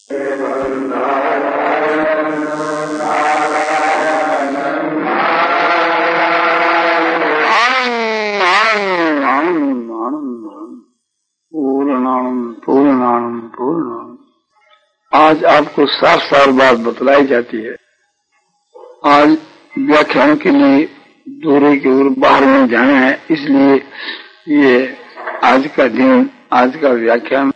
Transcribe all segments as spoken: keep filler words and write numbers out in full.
पूर्णानंद पूर्णानंद। आज आपको साफ साफ बात बतलाई जाती है। आज व्याख्यान के लिए दूरे की ओर बाहर में जाना है, इसलिए ये आज का दिन, आज का व्याख्यान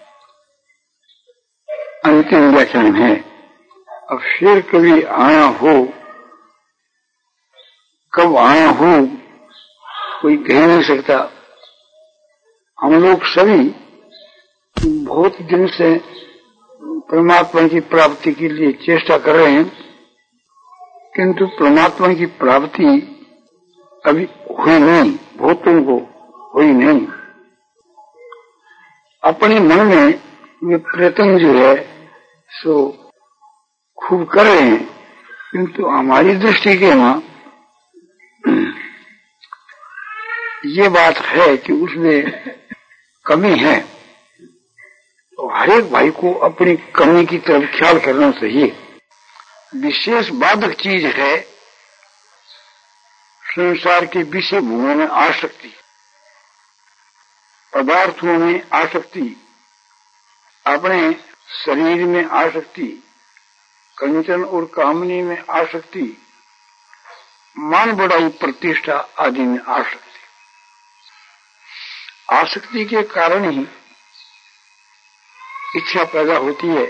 अंतिम व्याख्यान है। अब फिर कभी आना हो, कब आना हो कोई कह नहीं सकता। हम लोग सभी बहुत दिन से परमात्मा की प्राप्ति के लिए चेष्टा कर रहे हैं, किंतु परमात्मा की प्राप्ति अभी हुई नहीं, बहुतों को हुई नहीं। अपने मन में वे प्रयत्न जो है सो खूब कर रहे हैं, किंतु हमारी दृष्टि के वहां ये बात है कि उसमें कमी है। तो हर एक भाई को अपनी कमी की तरफ ख्याल करना चाहिए। विशेष बाधक चीज है संसार के विषय भूमों में आसक्ति, पदार्थों में आसक्ति, अपने शरीर में आसक्ति, कंचन और कामनी में आसक्ति, मान बढ़ाई प्रतिष्ठा आदि में आसक्ति। आसक्ति के कारण ही इच्छा पैदा होती है,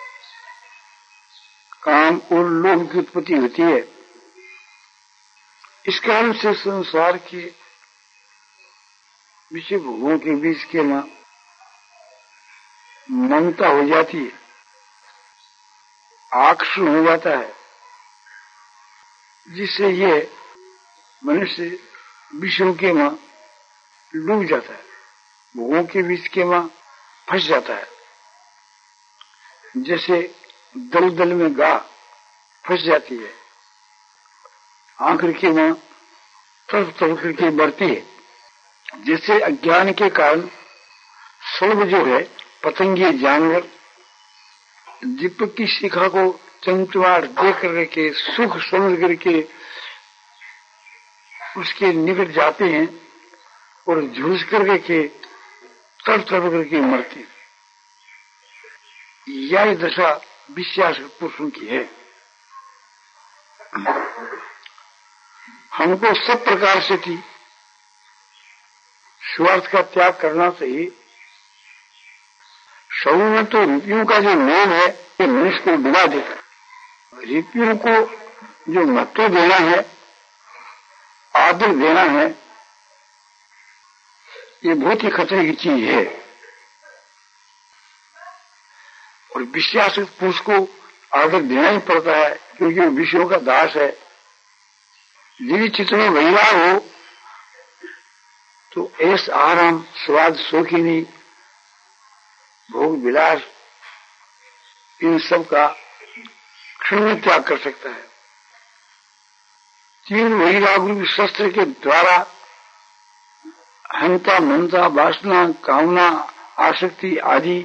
काम और लोभ की उत्पत्ति होती है। इस कारण से संसार के विषय भोगों के बीच के में ममता हो जाती है, आकर्षण हो जाता है, जिससे ये मनुष्य विषयों के में डूब जाता है, भोगों के बीच के में फंस जाता है। जैसे दलदल में गाय फंस जाती है, आंख के में तड़प तड़प करके बढ़ती है। जैसे अज्ञान के कारण सर्व जो है पतंगी जानवर दीपक की शिखा को चमचमाट देख करके सुख समझ करके उसके निकट जाते हैं और झुलस करके तड़प तड़प करके मरते हैं। यह दशा विश्वास पुरुषों की है। हमको सब प्रकार से थी स्वार्थ का त्याग करना चाहिए। शरीर में तो रुपयों का जो लोभ है ये मनुष्य को डुबा देता है। रुपयों को जो महत्व देना है, आदर देना है, ये बहुत ही खतरे की चीज है। और विश्वास पुरुष को आदर देना ही पड़ता है, क्योंकि वो विषयों का दास है। यदि चित्त में वैराग हो तो ऐस आराम, स्वाद, शौकीनी, भोग विलास, इन सब का क्षण में त्याग कर सकता है। तीन वैराग रूपी शस्त्र के द्वारा हंता, ममता, वासना, कामना, आसक्ति आदि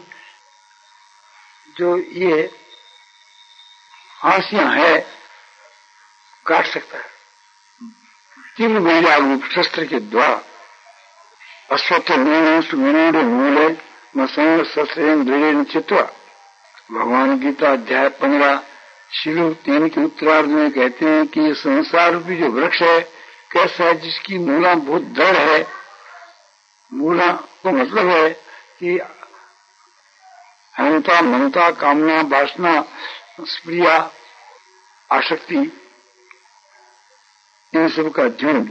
जो ये हासियां है काट सकता है। तीन वैराग रूप शस्त्र के द्वारा अश्वत्थ सुमेर मूले मसंग शस्त्र दृढ़ चित्वा। भगवान गीता अध्याय पंद्रह शिलु तीन के उत्तरार्ध में कहते हैं कि ये संसार रूपी जो वृक्ष है कैसा है, जिसकी मूला बहुत दृढ़ है। मूला को मतलब है कि अहंता, ममता, कामना, वासना, स्प्रिया, आसक्ति, इन सब का झुंड।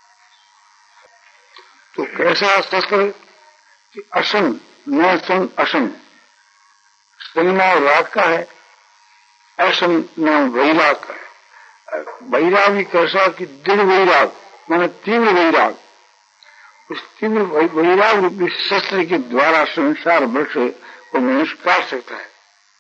तो कैसा शस्त्र कि असन न सन असन, संगना राग का है, असन न वैराग का है। वैराग भी कैसा कि दृढ़ वैराग माने तीव्र वैराग। उस तीव्र वैराग रूपी शस्त्र के द्वारा संसार वृक्ष को मनुष्य काट सकता है।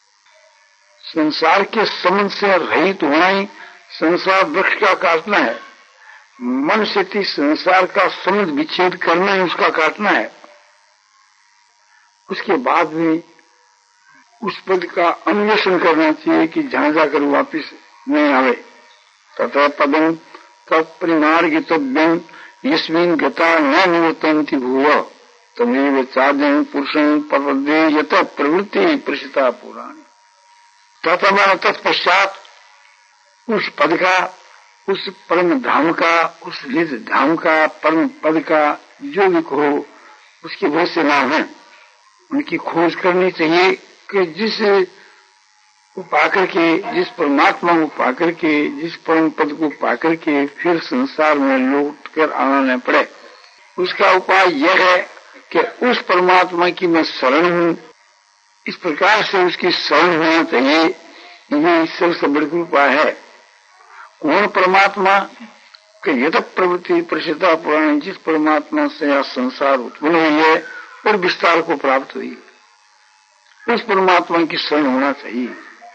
संसार के संबंध से रहित होना ही संसार वृक्ष का काटना है। मन से थी संसार का संबंध विच्छेद करना ही उसका काटना है। उसके बाद भी उस पद का अन्वेषण करना चाहिए कि जहां जाकर वापिस नहीं आवे। तथा पदम तत्परिमार्गितव्यम यस्मिन् गता न निवर्तन्ति भूय तमेव चार्जन पुरुषं प्रपद्ये यत प्रवृत्ति प्रसिता पुराणी। तथा तत्पश्चात उस पद का, उस परम धाम का, उस निज धाम का, परम पद का जो भी हो उसकी बहुत से नाम है, उनकी खोज करनी चाहिए कि जिस को पाकर के, जिस परमात्मा को पाकर के, जिस परम पद को पाकर के फिर संसार में लौट कर आना न पड़े। उसका उपाय यह है कि उस परमात्मा की मैं शरण हूं, इस प्रकार से उसकी शरण होना चाहिए। यह ईश्वर से बड़ी उपाय है। कौन परमात्मा कि यद प्रवृत्ति प्रसिद्धा पुराण, जिस परमात्मा से यह संसार उत्पन्न हुई है और विस्तार को प्राप्त हुई, उस परमात्मा की शरण होना चाहिए।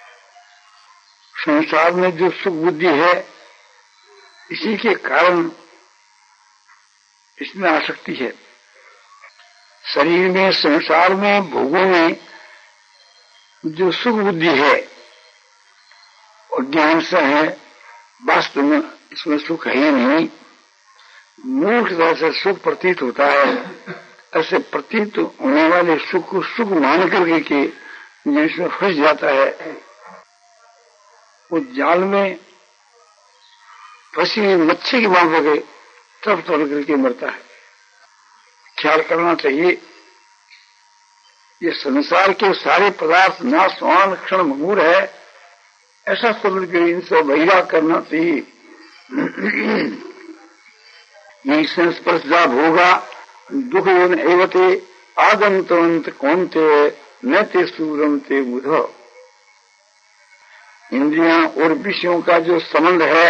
संसार में जो सुख बुद्धि है, इसी के कारण इसमें आसक्ति है। शरीर में, संसार में, भोगों में जो सुख बुद्धि है और ज्ञान से है, वास्तव में इसमें सुख है ही नहीं। मूर्खता से सुख प्रतीत होता है। ऐसे प्रतीत होने वाले सुख को सुख मान करके के जिसमें फंस जाता है, वो जाल में फंसी हुई मच्छी की मांग करके तब तोड़ करके मरता है। ख्याल करना चाहिए, ये संसार के सारे पदार्थ नाशवान क्षण भंगुर है, ऐसा समझ कर इनसे वैराग करना चाहिए। यही संस्पर्श जा भोगा दुख एवते आगंतवंत कौनते न ते सूरम ते बुध। इंद्रियां और विषयों का जो संबंध है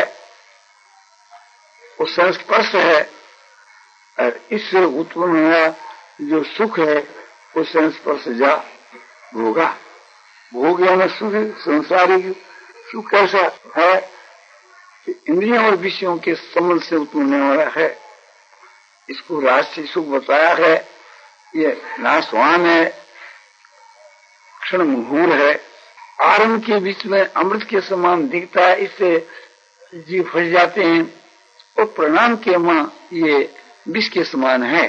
वो संस्पर्श है, और इससे उत्पन्न हुआ जो सुख है वो संस्पर्श जा भोगा। भोग यानी सुख, संसारिक सुख कैसा है कि इंद्रियों और विषयों के संबंध से उत्पन्न होने वाला है। इसको राष्ट्रीय सुख बताया है। ये नाशवान है, क्षण मुहूर्त है, आरंभ के बीच में अमृत के समान दिखता है, इससे जीव फंस जाते हैं। और प्रणाम के मां ये विष के समान है।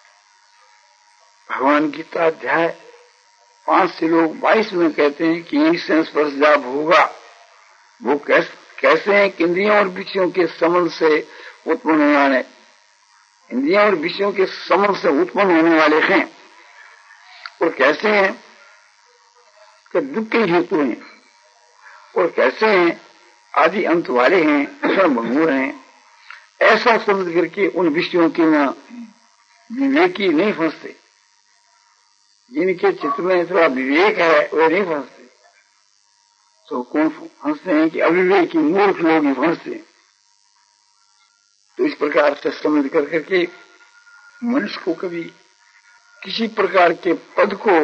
भगवान गीता अध्याय पांच से लोग बाईस में कहते हैं कि यही संस्पर्श जा भोगा। वो कैसे कैसे हैं कि इंद्रियों और विषयों के संबंध से उत्पन्न होने वाले, इंद्रियों और विषयों के संबंध से उत्पन्न होने वाले हैं। और कैसे हैं कि दुख के हेतु हैं, और कैसे हैं आदि अंत वाले हैं, क्षण भंगुर हैं। ऐसा समझ करके उन विषयों के न विवेकी नहीं फंसते। जिनके चित्त में थोड़ा विवेक है वे नहीं फंसते। तो कौन फंसते हैं कि अविवेकी मूर्ख लोग ही फंसते हैं। तो इस प्रकार से समझ कर करके मनुष्य को कभी किसी प्रकार के पद को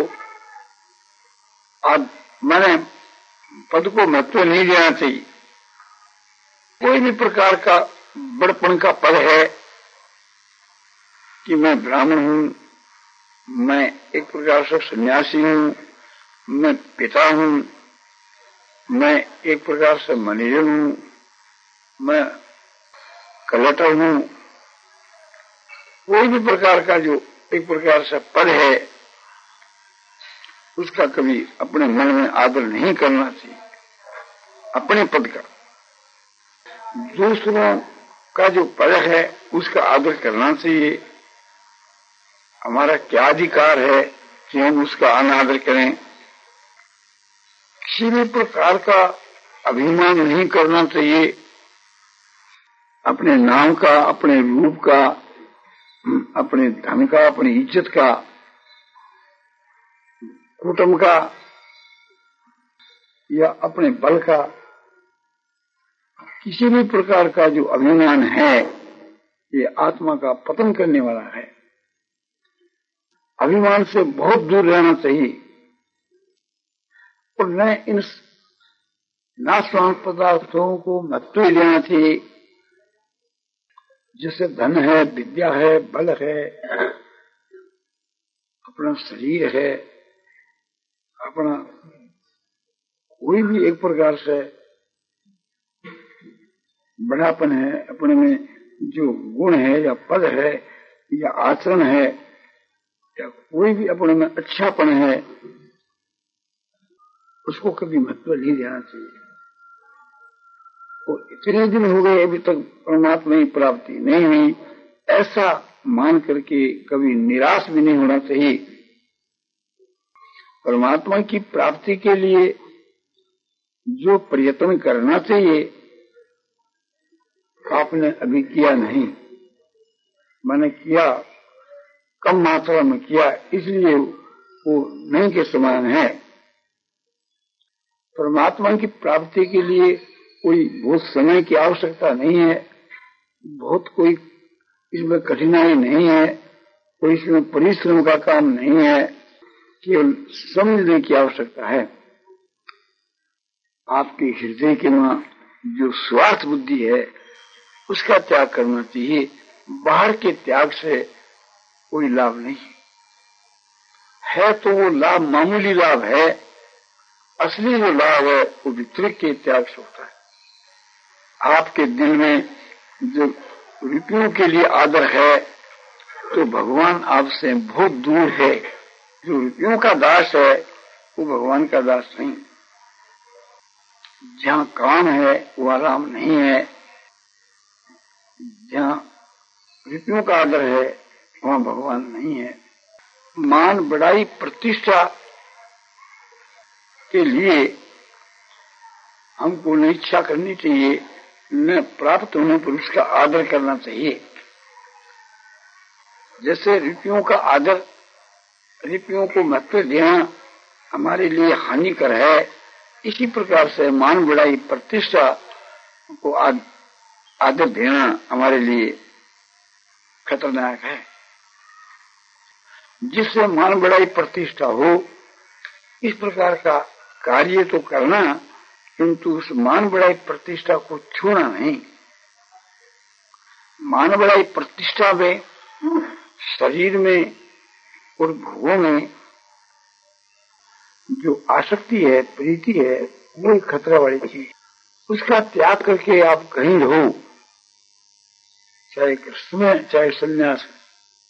आप माने पद को महत्व नहीं देना चाहिए। कोई भी प्रकार का बड़पन का पद है कि मैं ब्राह्मण हूं, मैं एक प्रकार से सन्यासी हूं, मैं पिता हूं, मैं एक प्रकार से मैनेजर हूं, मैं कलेक्टर हूं। कोई भी प्रकार का जो एक प्रकार से पद है उसका कभी अपने मन में आदर नहीं करना चाहिए। अपने पद का, दूसरों का जो पद है उसका आदर करना चाहिए। हमारा क्या अधिकार है कि हम उसका अनादर करें। किसी भी प्रकार का अभिमान नहीं करना चाहिए। अपने नाम का, अपने रूप का, अपने धन का, अपनी इज्जत का, कुटुंब का या अपने बल का, किसी भी प्रकार का जो अभिमान है ये आत्मा का पतन करने वाला है। अभिमान से बहुत दूर रहना चाहिए और न इन नाशवान पदार्थों को महत्व देना चाहिए। जैसे धन है, विद्या है, बल है, अपना शरीर है, अपना कोई भी एक प्रकार से बड़ापन है, अपने में जो गुण है या पद है या आचरण है या कोई भी अपने में अच्छापन है, उसको कभी महत्व नहीं देना चाहिए। और इतने दिन हो गए अभी तक परमात्मा की प्राप्ति नहीं हुई, ऐसा मान करके कभी निराश भी नहीं होना चाहिए। परमात्मा की प्राप्ति के लिए जो प्रयत्न करना चाहिए आपने अभी किया नहीं, मैंने किया कम मात्रा में किया, इसलिए वो नहीं के समान है। परमात्मा की प्राप्ति के लिए कोई बहुत समय की आवश्यकता नहीं है, बहुत कोई इसमें कठिनाई नहीं है, कोई इसमें परिश्रम का काम नहीं है, केवल समझने की आवश्यकता है। आपके हृदय के वहां जो स्वार्थ बुद्धि है उसका त्याग करना चाहिए। बाहर के त्याग से कोई लाभ नहीं है, तो वो लाभ मामूली लाभ है। असली जो लाभ है वो वितरक के त्याग से होता है। आपके दिल में जो रुपयों के लिए आदर है तो भगवान आपसे बहुत दूर है। जो रुपयों का दास है वो भगवान का दास नहीं। जहाँ काम है वह आराम नहीं है, जहाँ रुपयों का आदर है वहाँ भगवान नहीं है। मान बढ़ाई प्रतिष्ठा के लिए हमको न इच्छा करनी चाहिए, न प्राप्त होने पर उसका आदर करना चाहिए। जैसे रुपयों का आदर, रुपयों को महत्व देना हमारे लिए हानिकर है, इसी प्रकार से मान बढ़ाई प्रतिष्ठा को आदर देना हमारे लिए खतरनाक है। जिससे मान बढ़ाई प्रतिष्ठा हो, इस प्रकार का कार्य तो करना, किंतु उस मान बढ़ाई प्रतिष्ठा को छूना नहीं। मान बढ़ाई प्रतिष्ठा में शरीर में और भोगों में जो आसक्ति है, प्रीति है, वो एक खतरा वाली चीज। उसका त्याग करके आप कहीं रहो, चाहे कृष्ण में चाहे सन्यास में।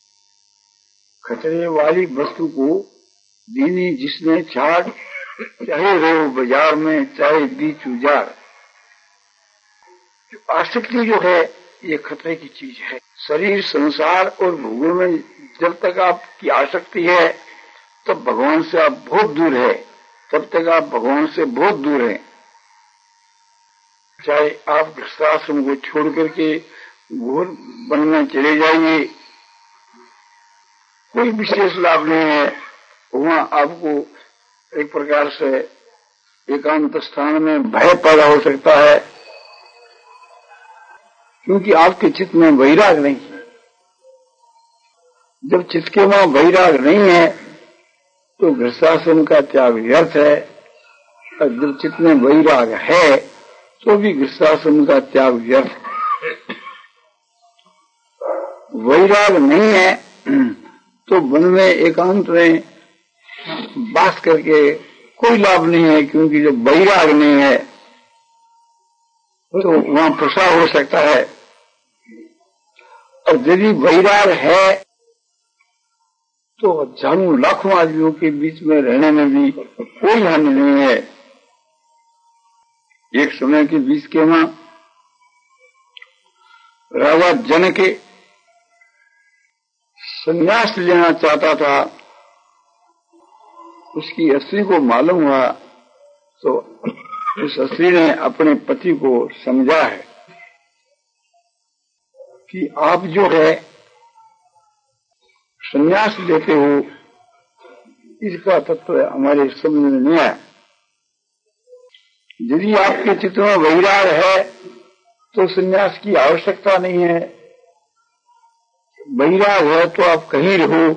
खतरे वाली वस्तु को दीनी जिसने छाड़, चाहे रहो बाजार में चाहे बीच उजार। आसक्ति जो है ये खतरे की चीज है। शरीर, संसार और भोगों में जब तक आपकी आसक्ति है तब भगवान से आप बहुत दूर है, तब तक आप भगवान से बहुत दूर हैं। चाहे आप गृहस्थाश्रम को छोड़ करके घोर वन में चले जाइए, कोई विशेष लाभ नहीं है। वहां आपको एक प्रकार से एकांत स्थान में भय पैदा हो सकता है, क्योंकि आपके चित्त में वैराग नहीं है। जब चित्त के वहां वैराग नहीं है तो गृहस्थाश्रम का त्याग व्यर्थ है, और जब चित्त में वैराग है तो भी गृहस्थाश्रम का त्याग व्यर्थ है। वैराग नहीं है तो वन में एकांत में वास करके कोई लाभ नहीं है, क्योंकि जब वैराग नहीं है तो वहां प्रसार हो सकता है। और यदि वैराग है तो हजारों लाखों आदमियों के बीच में रहने में भी कोई हानि नहीं है। एक समय के बीच के वहां राजा जनक संन्यास लेना चाहता था, उसकी स्त्री को मालूम हुआ तो उस स्त्री ने अपने पति को समझा है कि आप जो है संन्यास लेते हो, इसका तत्व हमारे समझ में नहीं आया। यदि आपके चित्त में वैराग है तो संन्यास की आवश्यकता नहीं है। वैराग है तो आप कहीं रहो,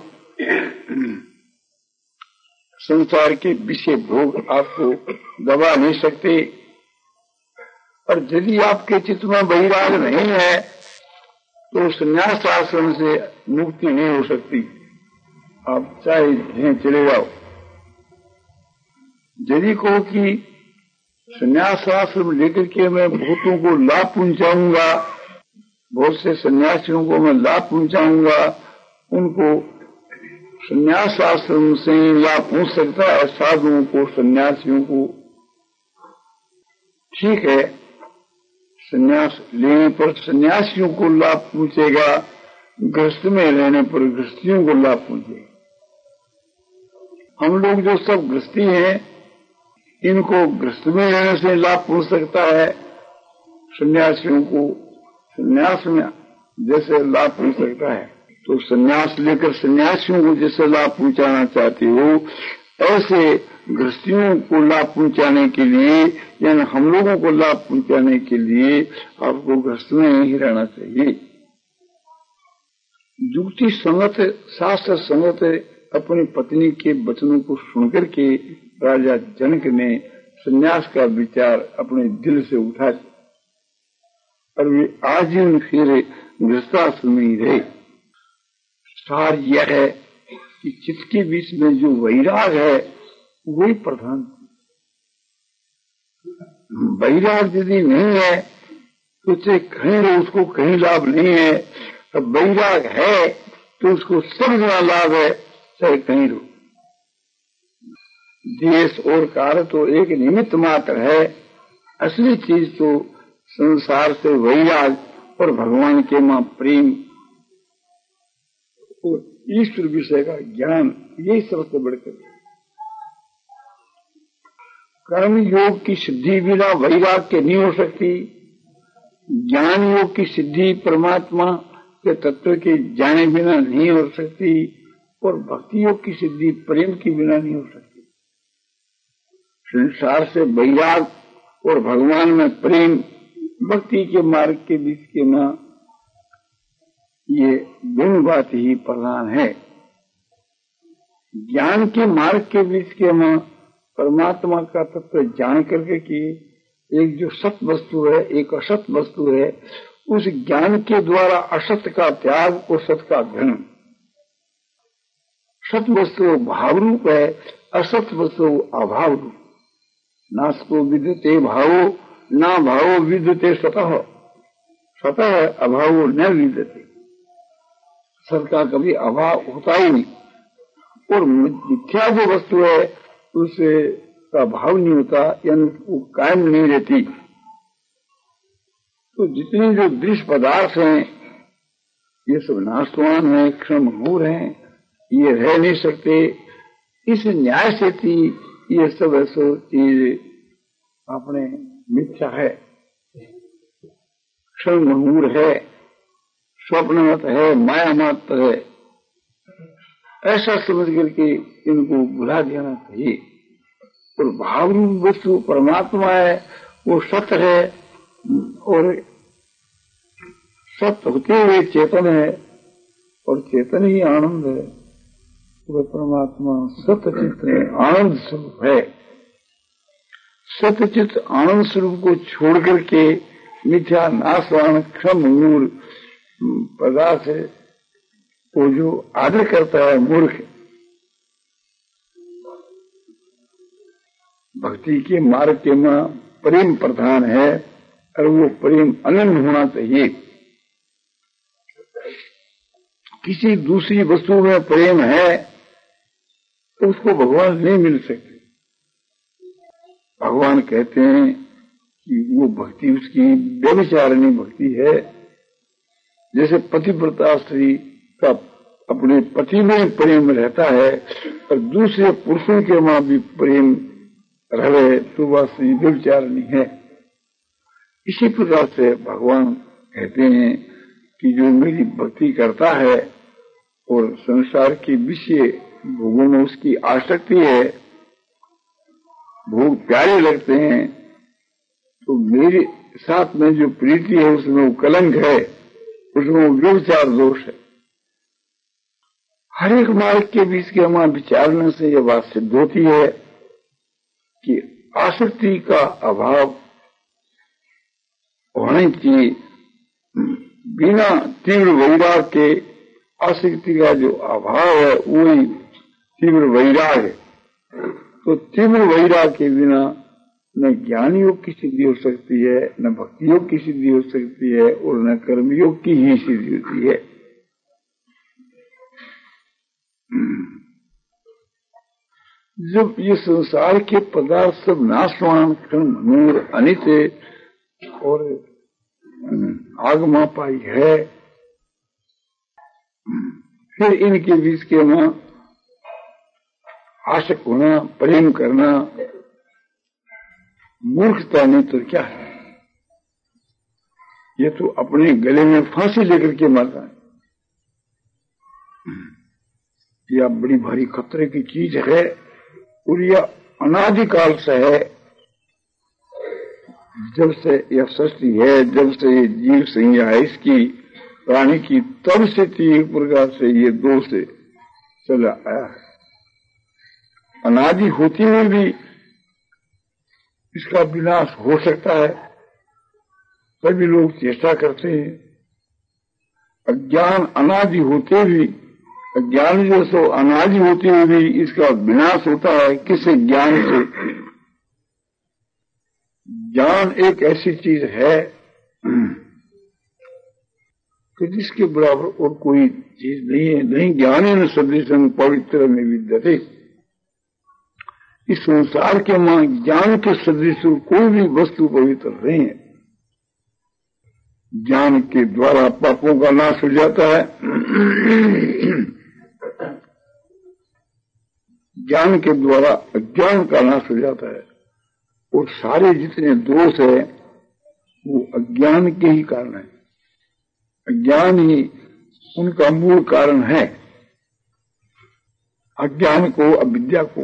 संसार के विषय भोग आपको दबा नहीं सकते। और यदि आपके चित्त में वैराग नहीं है तो संन्यास आश्रम से मुक्ति नहीं हो सकती, आप चाहे यहीं चले जाओ। यदि कहो कि संन्यास आश्रम लेकर के मैं बहुतों को लाभ पहुंचाऊंगा, बहुत से सन्यासियों को मैं लाभ पहुंचाऊंगा, उनको संन्यास आश्रम से लाभ पहुंच सकता है, साधुओं को, सन्यासियों को। ठीक है, संन्यास लेने पर सन्यासियों को लाभ पहुंचेगा, गृहस्थ में रहने पर गृहस्थियों को लाभ पहुंचेगा। हम लोग जो सब गृहस्थी हैं, इनको गृहस्थ में रहने से लाभ पहुंच सकता है, सन्यासियों को संन्यास में जैसे लाभ पहुंच सकता है। तो संन्यास लेकर सन्यासियों को जैसे लाभ पहुंचाना चाहते हो, ऐसे गृहस्थियों को लाभ पहुंचाने के लिए, यानी हम लोगों को लाभ पहुंचाने के लिए आपको गृहस्थ में ही रहना चाहिए। युक्ति संगत, शास्त्र संगत अपनी पत्नी के वचनों को सुनकर के राजा जनक ने संन्यास का विचार अपने दिल से उठा और वे आजीवन फिर गृहस्थाश्रम में ही रहे। सार यह है कि चित्त के बीच में जो वैराग है वही प्रधान। वैराग यदि नहीं है तो उसे कहीं रहो, उसको कहीं लाभ नहीं है। अब वैराग है तो उसको सब जगह लाभ है, चाहे कहीं रहो। देश और कार्य तो एक निमित्त मात्र है, असली चीज तो संसार से वैराग और भगवान के मां प्रेम और ईश्वर विषय का ज्ञान, यही सबसे बढ़कर। कर्म योग की सिद्धि बिना वैराग के नहीं हो सकती। ज्ञान योग की सिद्धि परमात्मा के तत्व के जाने बिना नहीं हो सकती, और भक्ति योग की सिद्धि प्रेम के बिना नहीं हो सकती। संसार से वैराग और भगवान में प्रेम, भक्ति के मार्ग के बीच के मां, ये दोनों बात ही प्रधान है। ज्ञान के मार्ग के बीच के मां परमात्मा का तत्व जान करके कि एक जो सत वस्तु है, एक असत वस्तु है, उस ज्ञान के द्वारा असत का त्याग और सत का ग्रहण। सत वस्तु भाव रूप है, असत वस्तु अभाव रूप। नास्को विद्यते भावो ना भावो विद्यते सतः, सतः अभावो न विद्यते। सत का कभी अभाव होता ही नहीं, और मिथ्या जो वस्तु है उसे का भाव नहीं होता, यानी वो कायम नहीं रहती। तो जितने जो दृश्य पदार्थ हैं ये सब नाशवान है, क्षणभंगुर हैं, ये रह नहीं सकते। इस न्याय से थी ये सब ऐसो चीज अपने मिथ्या है, क्षणभंगुर है, स्वप्नवत है, माया मात्र है, ऐसा समझ करके इनको भुला देना चाहिए। और भाव रूप वस्तु परमात्मा है, वो सत्य है, और सत्य होते हुए चेतन है, और चेतन ही आनंद है। वह परमात्मा सत्यचित है, आनंद स्वरूप है। सत्यचित आनंद स्वरूप को छोड़ करके मिथ्या नाशवान क्षणभंगुर पदार्थ है, वो जो आदर करता है मूर्ख। भक्ति के मार्ग के मां प्रेम प्रधान है, और वो प्रेम अनन्य होना चाहिए। किसी दूसरी वस्तु में प्रेम है तो उसको भगवान नहीं मिल सकते। भगवान कहते हैं कि वो भक्ति उसकी व्यभिचारिणी भक्ति है। जैसे पतिव्रता स्त्री का अपने पति में प्रेम रहता है और दूसरे पुरुषों के मां भी प्रेम रहे, तो वह स्त्री व्यभिचारिणी है। इसी प्रकार से भगवान कहते हैं कि जो मेरी भक्ति करता है और संसार के विषय भोगों में उसकी आसक्ति है, भोग प्यारे लगते हैं, तो मेरे साथ में जो प्रीति है उसमें वो कलंक है, उसमें वो व्यभिचार दोष है। हर एक मार्ग के बीच के हमारे विचारने से यह बात सिद्ध होती है कि आसक्ति का अभाव होने की, बिना तीव्र वैराग के आसक्ति का जो अभाव है वही तीव्र वैराग है। तो तीव्र वैराग्य के बिना न ज्ञान योग की सिद्धि हो सकती है, न भक्ति योग की सिद्धि हो सकती है, और न कर्मयोग की ही सिद्धि होती है। जब ये संसार के पदार्थ सब नाशवान, क्षण, मनोर, अनित्य और आगमा पाई है, फिर इनके बीच के वहां आशक होना, प्रेम करना मूर्खता नहीं तो क्या है। ये तो अपने गले में फांसी लेकर के मरना है। यह बड़ी भारी खतरे की चीज है और यह अनादिकाल से है। जब से यह सृष्टि है, जब से ये जीव संज्ञा है इसकी प्राणी की, तब से एक प्रकार से ये दो से चला आया है। अनादि होती हुई भी इसका विनाश हो सकता है, सभी लोग चेष्टा करते हैं। अज्ञान अनादि होते भी, अज्ञान जो सो अनादि होते हुए भी इसका विनाश होता है। किस ज्ञान से? ज्ञान एक ऐसी चीज है कि जिसके बराबर और कोई चीज नहीं है। नहीं ज्ञान न सदृशं पवित्र में विद्यते। इस संसार के मां ज्ञान के सदृश कोई भी वस्तु पवित्र नहीं है। ज्ञान के द्वारा पापों का नाश हो जाता है, ज्ञान के द्वारा अज्ञान का नाश हो जाता है, और सारे जितने दोष है वो अज्ञान के ही कारण है। अज्ञान ही उनका मूल कारण है। अज्ञान को, अविद्या को,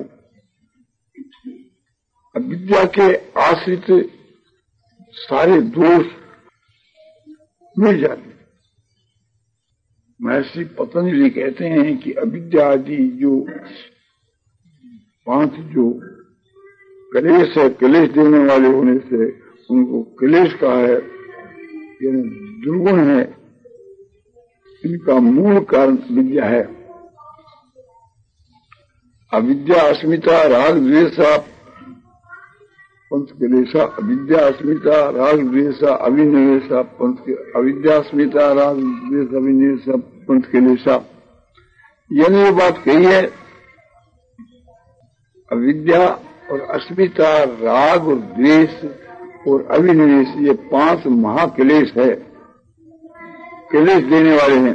अविद्या के आश्रित सारे दोष मिल जाते। महर्षि पतंजलि कहते हैं कि अविद्या आदि जो पांच जो क्लेश है, क्लेश देने वाले होने से उनको क्लेश का है, यानी दुर्गुण है, इनका मूल कारण विद्या है। अविद्या, अस्मिता, राग, द्वेषा, पंच क्लेशा। अविद्या, अस्मिता, राग, द्वेषा, अभिनिवेशा, पंच। अविद्या, अस्मिता, राग, द्वेष, अभिनिवेशा, पंच क्लेशा। यानी ये बात कही है, अविद्या और अस्मिता, राग और द्वेष और अभिनिवेश, ये पांच महाक्लेश है, क्लेश देने वाले हैं।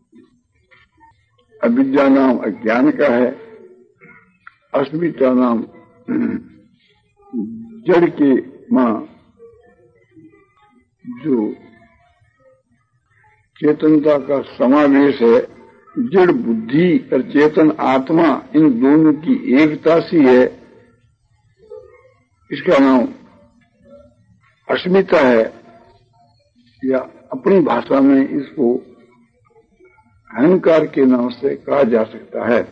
अविद्या नाम अज्ञान का है, अस्मिता नाम जड़ के मां जो चेतनता का समावेश है, जड़ बुद्धि और चेतन आत्मा, इन दोनों की एकता सी है, इसका नाम अस्मिता है, या अपनी भाषा में इसको अहंकार के नाम से कहा जा सकता है।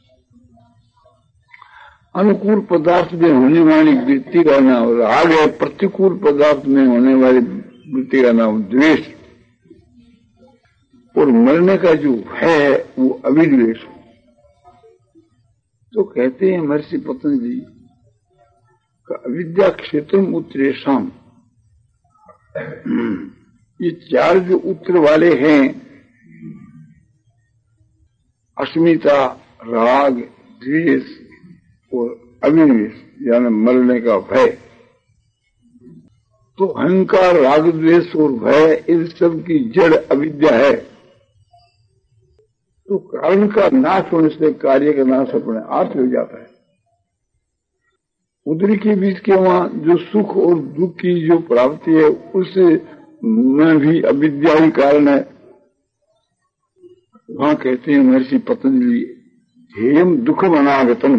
अनुकूल पदार्थ में होने वाली वृत्ति का नाम राग है, प्रतिकूल पदार्थ में होने वाली वृत्ति का नाम द्वेष, और मरने का जो है वो अभिनिवेश। तो कहते हैं महर्षि पतंजलि का अविद्या क्षेत्रम उत्तरेषाम, ये चार जो उत्तर वाले हैं, अस्मिता, राग, द्वेष और अभिनिवेश, यानी मरने का भय। तो अहंकार, राग, द्वेष और भय, इन सब की जड़ अविद्या है। तो कारण का नाश होने से कार्य का नाश अपने आप हो जाता है। उदरी के बीच के वहां जो सुख और दुख की जो प्राप्ति है, उससे में भी अविद्या ही कारण है। वहां कहते हैं महर्षि पतंजलि, ध्येयम दुखम अनागतम।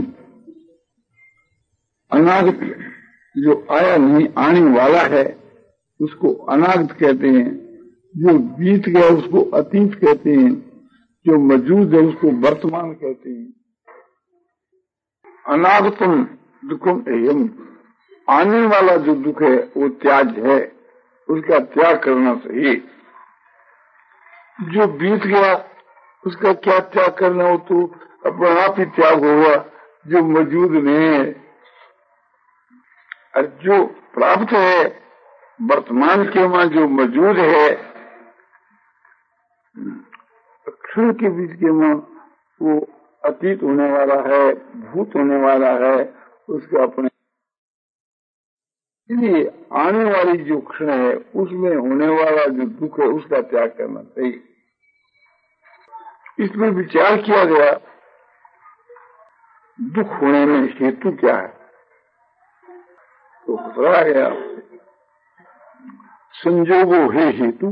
अनागत जो आया नहीं, आने वाला है, उसको अनागत कहते हैं। जो बीत गया उसको अतीत कहते हैं। जो मौजूद है उसको वर्तमान कहते हैं। अनागतम दुखम एयम, आने वाला जो दुख है वो त्याग है, उसका त्याग करना चाहिए। जो बीत गया उसका क्या त्याग करना हो, तो अपने आप ही त्याग होगा। जो मौजूद नहीं है, और जो प्राप्त है वर्तमान के वहां जो मौजूद है, क्षण के बीच के वहां वो अतीत होने वाला है, भूत होने वाला है, उसका अपने इसलिए आने वाली जो क्षण है उसमें होने वाला जो दुख है उसका त्याग करना चाहिए। इसमें विचार किया गया दुख होने में हेतु क्या है, तो बताया गया संजोगो है हेतु।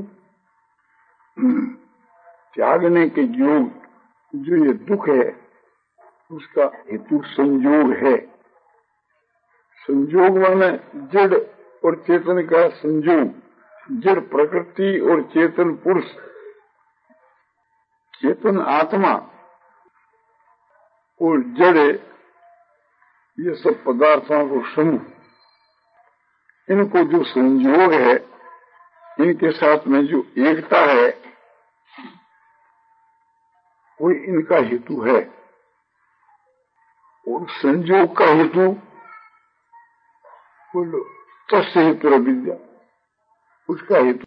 त्यागने के योग जो ये दुख है उसका हेतु संयोग है। संयोग माने जड़ और चेतन का संयोग, जड़ प्रकृति और चेतन पुरुष, चेतन आत्मा और जड़ ये सब पदार्थों को समूह, इनको जो संयोग है, इनके साथ में जो एकता है वो इनका हेतु है। और संयोग का हेतु बोलो तस्य हेतु विद्या, उसका हेतु